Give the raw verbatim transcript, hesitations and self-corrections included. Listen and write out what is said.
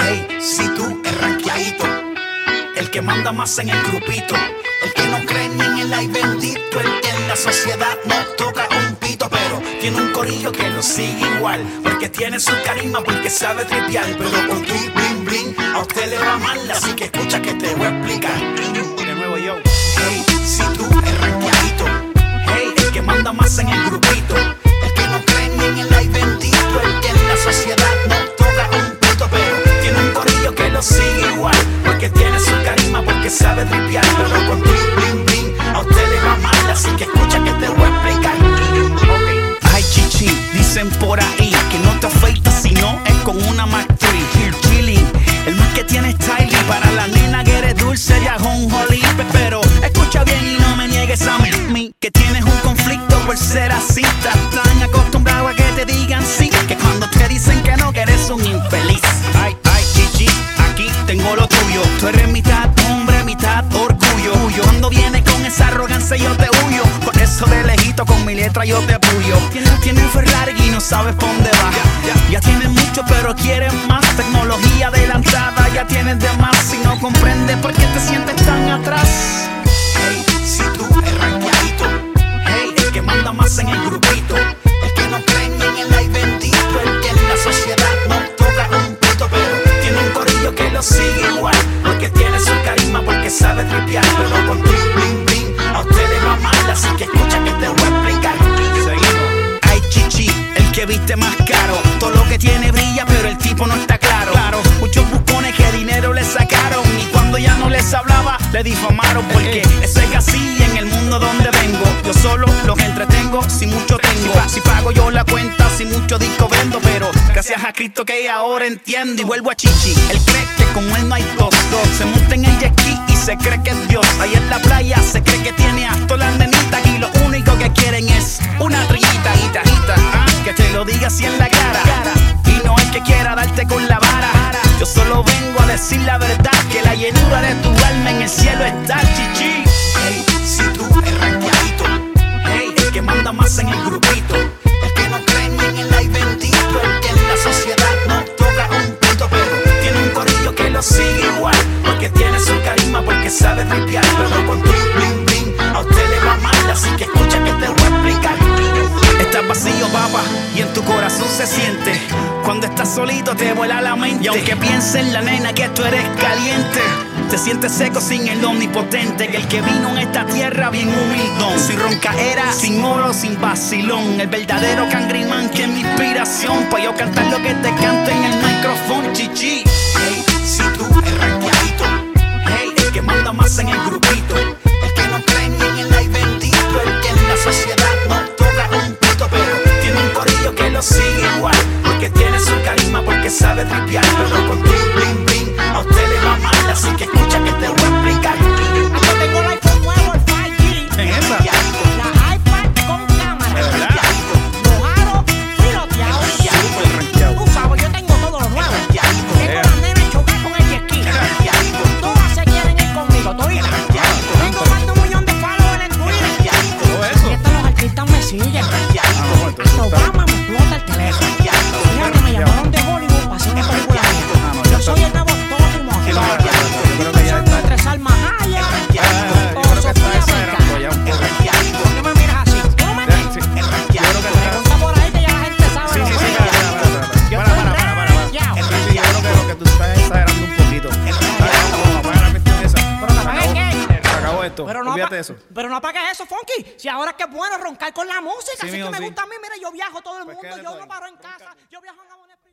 Hey, si tú es ranqueadito, el que manda más en el grupito, el que no cree ni en el ay bendito, el que en la sociedad no toca un pito, pero tiene un corillo que lo sigue igual, porque tiene su carisma, porque sabe tripear, pero con tu bling bling a usted le va mal, así que escucha que te voy a explicar. De nuevo yo. Hey, si tú es ranqueadito, hey, el que manda más en el grupito, el que no cree ni en el ay bendito, el que en la sociedad no toca un pito, pero tiene un corillo que lo sigue igual, porque tiene su carisma, porque sabe tripear, pero con tu bling bling a usted le va mal, así que escucha que te voy a explicar. Okay. Ay chichi, dicen por ahí que no te afeitas si no es con una Mac tres. Chilling, el más que tiene style y para la nena que eres dulce ya jonjolí. Pero escucha bien y no me niegues a mí que tienes un conflicto por ser así. Estás tan acostumbrado a que te digan sí, que cuando te dicen que no, que eres un infeliz. Ay, ay chichi, aquí tengo lo tuyo. Tú eres mitad hombre, mitad orgullo. Cuando vienes con esa arrogancia yo te huyo, por eso de lejito con mi letra yo te apoyo. Tienes, tienes Ferrari y no sabes pa' dónde vas. Ya, ya, ya tienes mucho pero quieres más. Tecnología adelantada, ya tienes de más. Y no comprendes por qué te sientes tan atrás. Hey, si tú es ranqueadito, hey, el que manda más en el grupito, el que no cree ni en el ay bendito, el que en la sociedad no toca un pito, pero tiene un corillo que lo sigue igual, porque tiene su carisma, porque sabe tripear, pero con tu bling bling a usted le va mal, así que escucha que te voy a explicar. Seguimos. Ay chichi, el que viste más caro, todo lo que tiene brilla, pero el tipo no está claro. Claro, muchos bucones que dinero le sacaron y cuando ya no les hablaba le difamaron, porque eso es así en el mundo donde vengo. Yo solo los entretengo si mucho tengo. Si pago yo la cuenta, si mucho disco vendo, pero gracias a Cristo que ahora entiendo y vuelvo a chichi. Él cree que como él no hay dos, dos. Se monta en el jet ski y se cree que es Dios. Ahí en la playa se cree que tiene a todas las nenitas y lo único que quieren es una trillita, guitarrita, ¿ah? Que te lo diga así en la cara, y no es que quiera darte con la vara. Yo solo vengo a decir la verdad, que la llenura de tu alma en el cielo está, chichi. Hey, si tú es ranqueadito, hey, el que manda más en el grupito, el que no cree ni en el ay bendito, el que en la sociedad no toca un pito, pero tiene un corillo que lo sigue igual, porque tiene su carisma, porque sabe tripear, pero con tu bling bling a usted le va mal, así que escucha que te voy a explicar. Estás vacío, papá, y en tu corazón se siente cuando estás solito te vuela la mente. Y aunque piense en la nena que tú eres caliente, te sientes seco sin el omnipotente, que el que vino en esta tierra bien humildón, sin roncaera, sin oro, sin vacilón, el verdadero cangrimán que es mi inspiración, pa' yo cantar lo que te cante en el micrófono, chichi. Hey, si tú es ranqueadito, hey, el que manda más en el grupito, el que no cree ni en el ay bendito, el que en la sociedad no toca un pito, pero tiene un corillo que lo sigue igual, porque tiene su carisma, porque sabe tripear, pero con tu bling bling a usted le va mal, así que escucha que te voy a explicar. Yo tengo el iPhone nuevo, el cinco G. ¿En esa? La iPad con cámara. Los aros piloteados. Tú sabes, yo tengo todo lo nuevo. Tengo las nenas chocar con el jet ski. Todas se quieren ir conmigo, toditas. Tengo más de un millón de followers en Twitter. Y estos los artistas me siguen. Hasta Obama me explota el teléfono. Fíjate, me llamaron de Hollywood para hacer una película mía. Yo soy el nuevo Tony Montana. Yo soy entre Salma Hayek o Sofía Vergara. ¿Por qué me miras así? ¿Tú no me entiendes? Pregunta por ahí que ya la gente sabe. Sí, lo sí, que sí, es. para, para, para. Yo Para, estoy para, para, para, para. ya. Sí, sí, yo creo que lo que tú estás exagerando un poquito. Dale, vamos a apagar la cuestión esa. Pero no apagues qué. Se acabó esto. Pero no, Olvídate apa- de eso. pero no apagues eso, Funky. Si ahora es que es bueno roncar con la música. Sí, Así mijo, que me sí. gusta a mí. Mira, yo viajo todo el Pues mundo. quédate Yo ahí. no paro en casa. Yo viajo en